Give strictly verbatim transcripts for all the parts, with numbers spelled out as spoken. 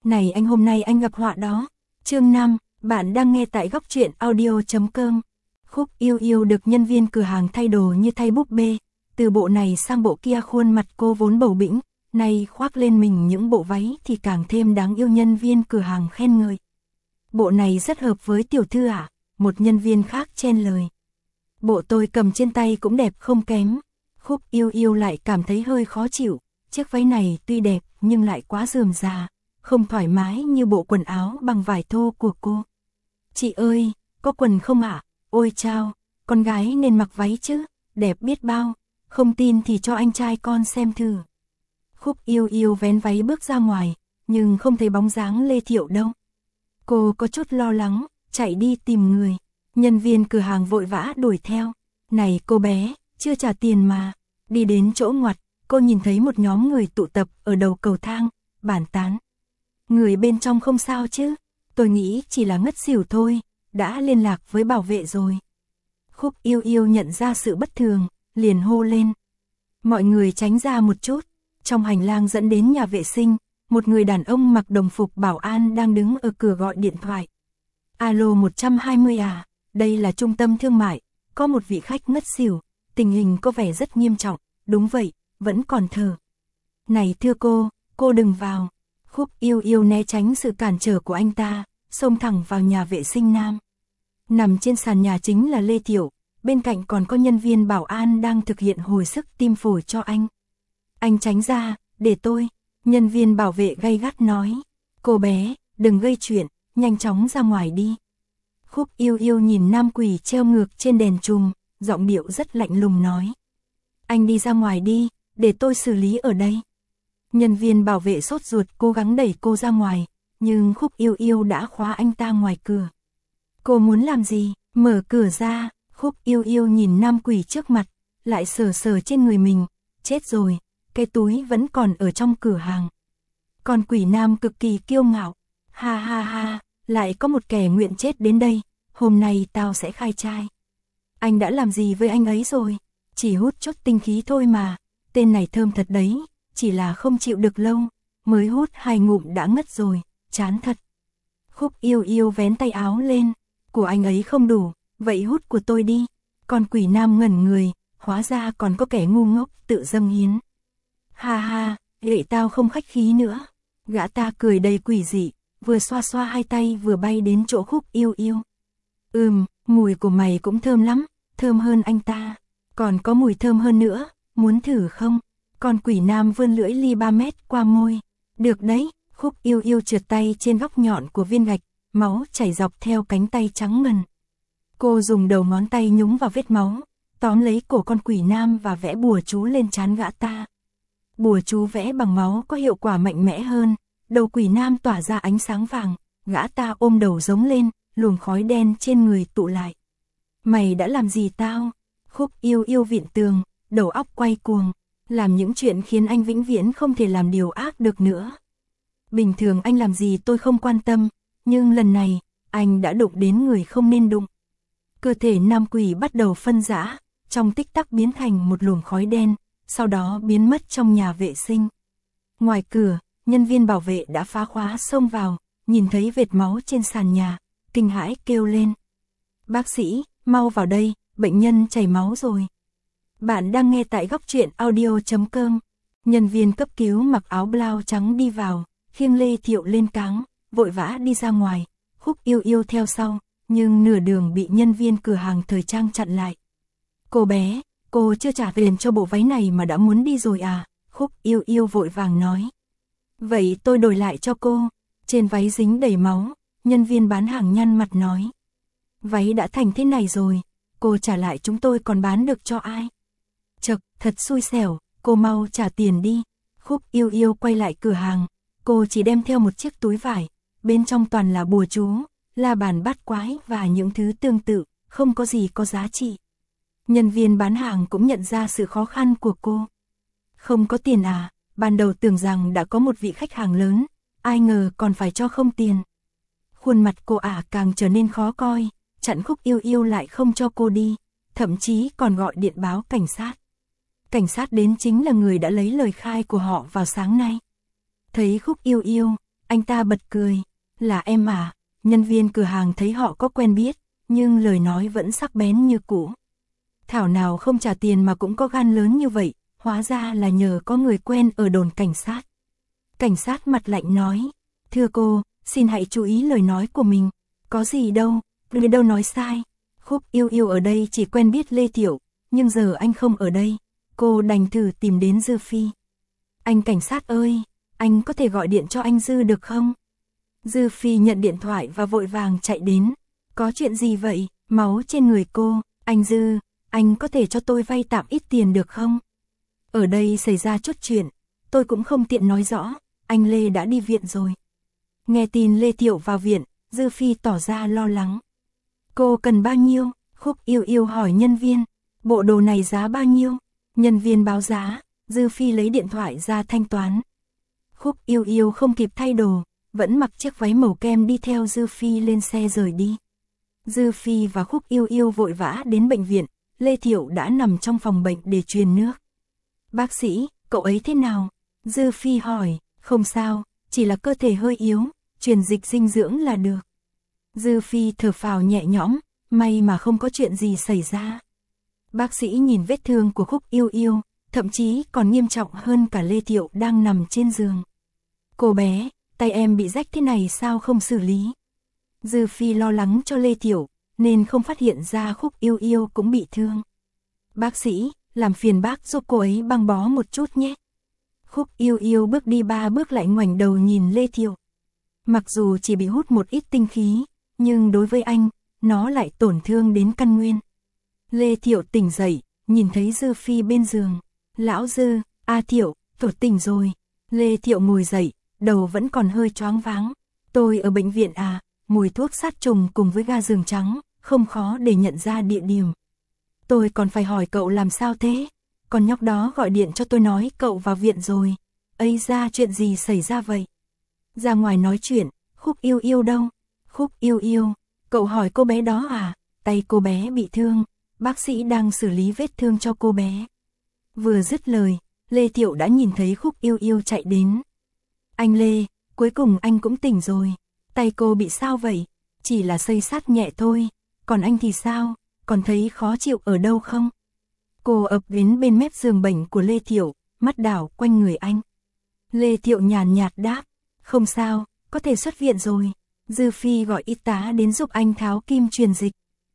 Này anh, hôm nay anh gặp họa đó. Chương năm, bạn đang nghe tại góc truyện audio chấm com. Khúc Yêu Yêu được nhân viên cửa hàng thay đồ như thay búp bê, từ bộ này sang bộ kia khuôn mặt cô vốn bầu bĩnh, nay khoác lên mình những bộ váy thì càng thêm đáng yêu, nhân viên cửa hàng khen ngợi. Bộ này rất hợp với tiểu thư ạ, à? Một nhân viên khác chen lời. Bộ tôi cầm trên tay cũng đẹp không kém. Khúc Yêu Yêu lại cảm thấy hơi khó chịu, chiếc váy này tuy đẹp nhưng lại quá rườm rà, không thoải mái như bộ quần áo bằng vải thô của cô. Chị ơi, có quần không ạ? À? Ôi chao, con gái nên mặc váy chứ, đẹp biết bao, không tin thì cho anh trai con xem thử. Khúc Yêu Yêu vén váy bước ra ngoài, nhưng không thấy bóng dáng Lê Thiệu đâu. Cô có chút lo lắng, chạy đi tìm người. Nhân viên cửa hàng vội vã đuổi theo. Này cô bé, chưa trả tiền mà. Đi đến chỗ ngoặt, cô nhìn thấy một nhóm người tụ tập ở đầu cầu thang, bàn tán. Người bên trong không sao chứ? Tôi nghĩ chỉ là ngất xỉu thôi, đã liên lạc với bảo vệ rồi. Khúc Yêu Yêu nhận ra sự bất thường, liền hô lên. Mọi người tránh ra một chút. Trong hành lang dẫn đến nhà vệ sinh, một người đàn ông mặc đồng phục bảo an đang đứng ở cửa gọi điện thoại. Alo một trăm hai mươi à, đây là trung tâm thương mại, có một vị khách ngất xỉu, tình hình có vẻ rất nghiêm trọng, đúng vậy, vẫn còn thở. Này thưa cô, cô đừng vào. Khúc Yêu Yêu né tránh sự cản trở của anh ta, xông thẳng vào nhà vệ sinh nam. Nằm trên sàn nhà chính là Lê Thiệu, bên cạnh còn có nhân viên bảo an đang thực hiện hồi sức tim phổi cho anh. Anh tránh ra, để tôi, nhân viên bảo vệ gay gắt nói. Cô bé, đừng gây chuyện, nhanh chóng ra ngoài đi. Khúc Yêu Yêu nhìn nam quỷ treo ngược trên đèn chùm, giọng điệu rất lạnh lùng nói. Anh đi ra ngoài đi, để tôi xử lý ở đây. Nhân viên bảo vệ sốt ruột cố gắng đẩy cô ra ngoài, nhưng Khúc Yêu Yêu đã khóa anh ta ngoài cửa. Cô muốn làm gì? Mở cửa ra. Khúc Yêu Yêu nhìn nam quỷ trước mặt, lại sờ sờ trên người mình. Chết rồi, cái túi vẫn còn ở trong cửa hàng. Còn quỷ nam cực kỳ kiêu ngạo. Ha ha ha, lại có một kẻ nguyện chết đến đây, hôm nay tao sẽ khai trai. Anh đã làm gì với anh ấy rồi? Chỉ hút chút tinh khí thôi mà, tên này thơm thật đấy, chỉ là không chịu được lâu, mới hút hai ngụm đã ngất rồi, chán thật. Khúc Yêu Yêu vén tay áo lên, của anh ấy không đủ, vậy hút của tôi đi. Còn quỷ nam ngẩn người, hóa ra còn có kẻ ngu ngốc tự dâng hiến. Ha ha, để tao không khách khí nữa. Gã ta cười đầy quỷ dị, vừa xoa xoa hai tay vừa bay đến chỗ Khúc Yêu Yêu. Ừm, mùi của mày cũng thơm lắm, thơm hơn anh ta. Còn có mùi thơm hơn nữa, muốn thử không? Còn quỷ nam vươn lưỡi ly ba mét qua môi. Được đấy. Khúc Yêu Yêu trượt tay trên góc nhọn của viên gạch, máu chảy dọc theo cánh tay trắng ngần. Cô dùng đầu ngón tay nhúng vào vết máu, tóm lấy cổ con quỷ nam và vẽ bùa chú lên trán gã ta. Bùa chú vẽ bằng máu có hiệu quả mạnh mẽ hơn, đầu quỷ nam tỏa ra ánh sáng vàng, gã ta ôm đầu giống lên, luồng khói đen trên người tụ lại. Mày đã làm gì tao? Khúc Yêu Yêu vịn tường, đầu óc quay cuồng, làm những chuyện khiến anh vĩnh viễn không thể làm điều ác được nữa. Bình thường anh làm gì tôi không quan tâm, nhưng lần này, anh đã đụng đến người không nên đụng. Cơ thể nam quỷ bắt đầu phân rã, trong tích tắc biến thành một luồng khói đen, sau đó biến mất trong nhà vệ sinh. Ngoài cửa, nhân viên bảo vệ đã phá khóa xông vào, nhìn thấy vệt máu trên sàn nhà, kinh hãi kêu lên. Bác sĩ, mau vào đây, bệnh nhân chảy máu rồi. Bạn đang nghe tại góc truyện audio chấm com. Nhân viên cấp cứu mặc áo blau trắng đi vào, khiêng Lê Thiệu lên cáng, vội vã đi ra ngoài. Khúc Yêu Yêu theo sau, nhưng nửa đường bị nhân viên cửa hàng thời trang chặn lại. Cô bé, cô chưa trả tiền cho bộ váy này mà đã muốn đi rồi à? Khúc Yêu Yêu vội vàng nói. Vậy tôi đổi lại cho cô. Trên váy dính đầy máu, nhân viên bán hàng nhăn mặt nói. Váy đã thành thế này rồi, cô trả lại chúng tôi còn bán được cho ai? Chật, thật xui xẻo, cô mau trả tiền đi. Khúc Yêu Yêu quay lại cửa hàng, cô chỉ đem theo một chiếc túi vải, bên trong toàn là bùa chú, la bàn bát quái và những thứ tương tự, không có gì có giá trị. Nhân viên bán hàng cũng nhận ra sự khó khăn của cô. Không có tiền à? Ban đầu tưởng rằng đã có một vị khách hàng lớn, ai ngờ còn phải cho không tiền. Khuôn mặt cô ả càng trở nên khó coi, chặn Khúc Yêu Yêu lại không cho cô đi, thậm chí còn gọi điện báo cảnh sát. Cảnh sát đến chính là người đã lấy lời khai của họ vào sáng nay. Thấy Khúc Yêu Yêu, Anh ta bật cười, là em à? Nhân viên cửa hàng thấy họ có quen biết, nhưng lời nói vẫn sắc bén như cũ. Thảo nào không trả tiền mà cũng có gan lớn như vậy, hóa ra là nhờ có người quen ở đồn cảnh sát. Cảnh sát mặt lạnh nói, thưa cô, xin hãy chú ý lời nói của mình, có gì đâu, người đâu nói sai. Khúc Yêu Yêu ở đây chỉ quen biết Lê Thiệu, nhưng giờ anh không ở đây, cô đành thử tìm đến Dư Phi. Anh cảnh sát ơi, anh có thể gọi điện cho anh Dư được không? Dư Phi nhận điện thoại và vội vàng chạy đến. Có chuyện gì vậy? Máu trên người cô. Anh Dư, anh có thể cho tôi vay tạm ít tiền được không? Ở đây xảy ra chút chuyện, tôi cũng không tiện nói rõ, anh Lê đã đi viện rồi. Nghe tin Lê Thiệu vào viện, Dư Phi tỏ ra lo lắng. Cô cần bao nhiêu? Khúc Yêu Yêu hỏi nhân viên. Bộ đồ này giá bao nhiêu? Nhân viên báo giá, Dư Phi lấy điện thoại ra thanh toán. Khúc Yêu Yêu không kịp thay đồ, vẫn mặc chiếc váy màu kem đi theo Dư Phi lên xe rời đi. Dư Phi và Khúc Yêu Yêu vội vã đến bệnh viện, Lê Thiệu đã nằm trong phòng bệnh để truyền nước. Bác sĩ, cậu ấy thế nào? Dư Phi hỏi, không sao, chỉ là cơ thể hơi yếu, truyền dịch dinh dưỡng là được. Dư Phi thở phào nhẹ nhõm, may mà không có chuyện gì xảy ra. Bác sĩ nhìn vết thương của Khúc Yêu Yêu, thậm chí còn nghiêm trọng hơn cả Lê Thiệu đang nằm trên giường. Cô bé, tay em bị rách thế này sao không xử lý? Dư Phi lo lắng cho Lê Thiệu, nên không phát hiện ra Khúc Yêu Yêu cũng bị thương. Bác sĩ, làm phiền bác giúp cô ấy băng bó một chút nhé. Khúc Yêu Yêu bước đi ba bước lại ngoảnh đầu nhìn Lê Thiệu. Mặc dù chỉ bị hút một ít tinh khí, nhưng đối với anh, nó lại tổn thương đến căn nguyên. Lê Thiệu tỉnh dậy, nhìn thấy Dư Phi bên giường. Lão Dư, A Thiệu, cậu tỉnh rồi. Lê Thiệu ngồi dậy, đầu vẫn còn hơi choáng váng. Tôi ở bệnh viện à, mùi thuốc sát trùng cùng với ga giường trắng, không khó để nhận ra địa điểm. Tôi còn phải hỏi cậu làm sao thế? Con nhóc đó gọi điện cho tôi nói cậu vào viện rồi. Ây ra chuyện gì xảy ra vậy? Ra ngoài nói chuyện, Khúc Yêu Yêu đâu? Khúc Yêu Yêu, cậu hỏi cô bé đó à? Tay cô bé bị thương, bác sĩ đang xử lý vết thương cho cô bé. Vừa dứt lời, Lê Thiệu đã nhìn thấy Khúc Yêu Yêu chạy đến. Anh Lê, cuối cùng anh cũng tỉnh rồi. Tay cô bị sao vậy? Chỉ là xây sát nhẹ thôi. Còn anh thì sao? Còn thấy khó chịu ở đâu không? Cô ập đến bên mép giường bệnh của Lê Thiệu, mắt đảo quanh người anh. Lê Thiệu nhàn nhạt đáp, không sao, có thể xuất viện rồi. Dư Phi gọi y tá đến giúp anh tháo kim truyền dịch.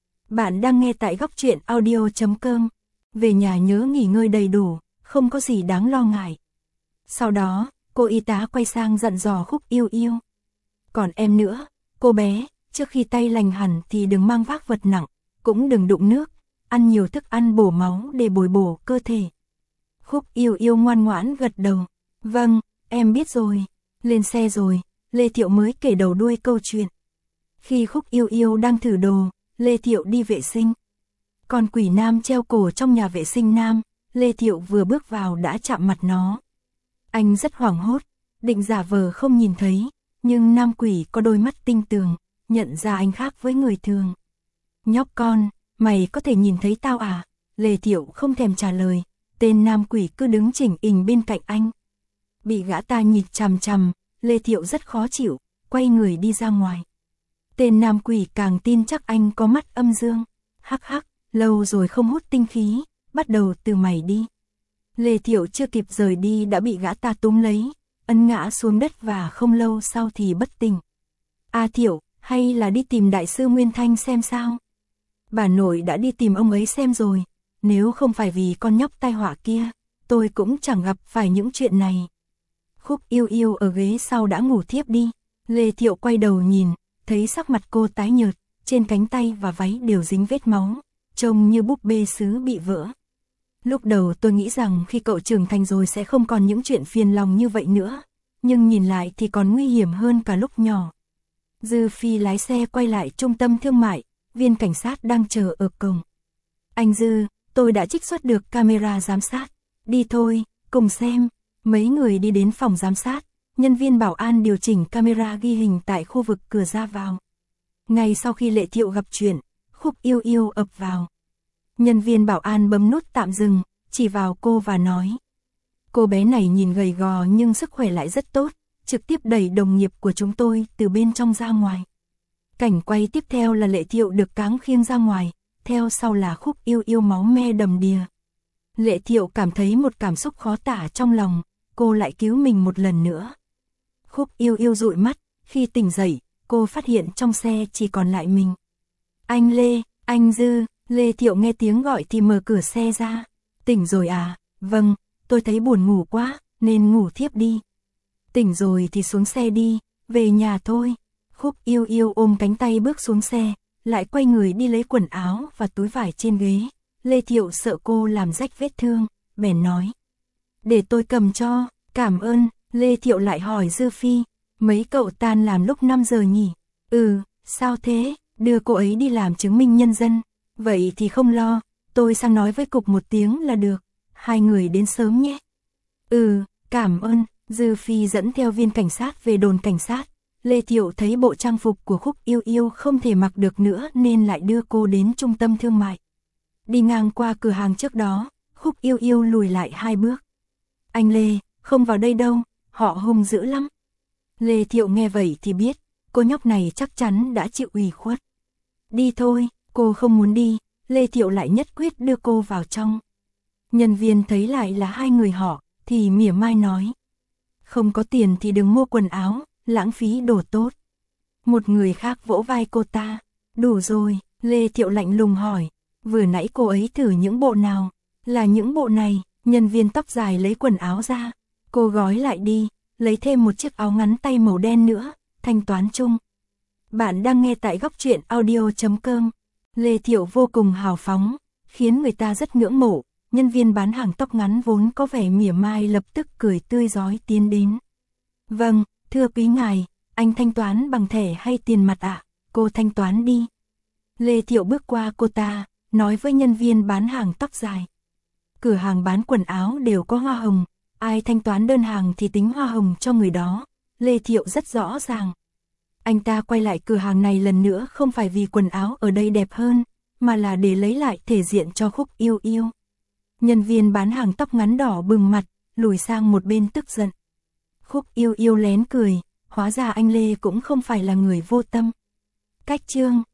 Bạn đang nghe tại góc truyện audio chấm com. Về nhà nhớ nghỉ ngơi đầy đủ, không có gì đáng lo ngại. Sau đó, cô y tá quay sang dặn dò Khúc Yêu Yêu. Còn em nữa, cô bé, trước khi tay lành hẳn thì đừng mang vác vật nặng, cũng đừng đụng nước, ăn nhiều thức ăn bổ máu để bồi bổ cơ thể. Khúc Yêu Yêu ngoan ngoãn gật đầu. Vâng, em biết rồi. Lên xe rồi, Lê Thiệu mới kể đầu đuôi câu chuyện. Khi Khúc Yêu Yêu đang thử đồ, Lê Thiệu đi vệ sinh. Con quỷ nam treo cổ trong nhà vệ sinh nam, Lê Thiệu vừa bước vào đã chạm mặt nó. Anh rất hoảng hốt, định giả vờ không nhìn thấy, nhưng nam quỷ có đôi mắt tinh tường, nhận ra anh khác với người thường. Nhóc con, mày có thể nhìn thấy tao à? Lê Thiệu không thèm trả lời, tên nam quỷ cứ đứng chỉnh ình bên cạnh anh. Bị gã ta nhìn chằm chằm, Lê Thiệu rất khó chịu, quay người đi ra ngoài. Tên nam quỷ càng tin chắc anh có mắt âm dương. Hắc hắc, lâu rồi không hút tinh khí, bắt đầu từ mày đi. Lê Thiệu chưa kịp rời đi đã bị gã ta túm lấy, ấn ngã xuống đất và không lâu sau thì bất tỉnh. A Thiệu, hay là đi tìm đại sư Nguyên Thanh xem sao? Bà nội đã đi tìm ông ấy xem rồi, nếu không phải vì con nhóc tai họa kia, tôi cũng chẳng gặp phải những chuyện này. Khúc Yêu Yêu ở ghế sau đã ngủ thiếp đi, Lê Thiệu quay đầu nhìn, thấy sắc mặt cô tái nhợt, trên cánh tay và váy đều dính vết máu, trông như búp bê sứ bị vỡ. Lúc đầu tôi nghĩ rằng khi cậu trưởng thành rồi sẽ không còn những chuyện phiền lòng như vậy nữa, nhưng nhìn lại thì còn nguy hiểm hơn cả lúc nhỏ. Dư Phi lái xe quay lại trung tâm thương mại, viên cảnh sát đang chờ ở cổng. Anh Dư, tôi đã trích xuất được camera giám sát, đi thôi, cùng xem. Mấy người đi đến phòng giám sát, nhân viên bảo an điều chỉnh camera ghi hình tại khu vực cửa ra vào. Ngay sau khi Lê Thiệu gặp chuyện, Khúc Yêu Yêu ập vào. Nhân viên bảo an bấm nút tạm dừng, chỉ vào cô và nói. Cô bé này nhìn gầy gò nhưng sức khỏe lại rất tốt, trực tiếp đẩy đồng nghiệp của chúng tôi từ bên trong ra ngoài. Cảnh quay tiếp theo là Lệ Thiệu được cáng khiêng ra ngoài, theo sau là Khúc Yêu Yêu máu me đầm đìa. Lệ Thiệu cảm thấy một cảm xúc khó tả trong lòng, cô lại cứu mình một lần nữa. Khúc Yêu Yêu dụi mắt, khi tỉnh dậy, cô phát hiện trong xe chỉ còn lại mình. Anh Lê, anh Dư, Lê Thiệu nghe tiếng gọi thì mở cửa xe ra. Tỉnh rồi à? Vâng, tôi thấy buồn ngủ quá, nên ngủ thiếp đi. Tỉnh rồi thì xuống xe đi, về nhà thôi. Khúc Yêu Yêu ôm cánh tay bước xuống xe, lại quay người đi lấy quần áo và túi vải trên ghế. Lê Thiệu sợ cô làm rách vết thương, bèn nói. Để tôi cầm cho, cảm ơn. Lê Thiệu lại hỏi Dư Phi, mấy cậu tan làm lúc năm giờ nhỉ? Ừ, sao thế? Đưa cô ấy đi làm chứng minh nhân dân. Vậy thì không lo, tôi sang nói với cục một tiếng là được. Hai người đến sớm nhé. Ừ, cảm ơn. Dư Phi dẫn theo viên cảnh sát về đồn cảnh sát. Lê Thiệu thấy bộ trang phục của Khúc Yêu Yêu không thể mặc được nữa nên lại đưa cô đến trung tâm thương mại. Đi ngang qua cửa hàng trước đó, Khúc Yêu Yêu lùi lại hai bước. Anh Lê, không vào đây đâu, họ hung dữ lắm. Lê Thiệu nghe vậy thì biết, cô nhóc này chắc chắn đã chịu ủy khuất. Đi thôi, cô không muốn đi, Lê Thiệu lại nhất quyết đưa cô vào trong. Nhân viên thấy lại là hai người họ, thì mỉa mai nói. Không có tiền thì đừng mua quần áo, lãng phí đồ tốt. Một người khác vỗ vai cô ta. Đủ rồi, Lê Thiệu lạnh lùng hỏi. Vừa nãy cô ấy thử những bộ nào? Là những bộ này. Nhân viên tóc dài lấy quần áo ra. Cô gói lại đi, lấy thêm một chiếc áo ngắn tay màu đen nữa, thanh toán chung. Bạn đang nghe tại góc truyện audio chấm com. Lê Thiệu vô cùng hào phóng, khiến người ta rất ngưỡng mộ. Nhân viên bán hàng tóc ngắn vốn có vẻ mỉa mai lập tức cười tươi rói tiến đến. Vâng, thưa quý ngài, anh thanh toán bằng thẻ hay tiền mặt ạ? À? Cô thanh toán đi. Lê Thiệu bước qua cô ta, nói với nhân viên bán hàng tóc dài. Cửa hàng bán quần áo đều có hoa hồng, ai thanh toán đơn hàng thì tính hoa hồng cho người đó. Lê Thiệu rất rõ ràng. Anh ta quay lại cửa hàng này lần nữa không phải vì quần áo ở đây đẹp hơn, mà là để lấy lại thể diện cho Khúc Yêu Yêu. Nhân viên bán hàng tóc ngắn đỏ bừng mặt, lùi sang một bên tức giận. Khúc Yêu Yêu lén cười, hóa ra anh Lê cũng không phải là người vô tâm. Cách chương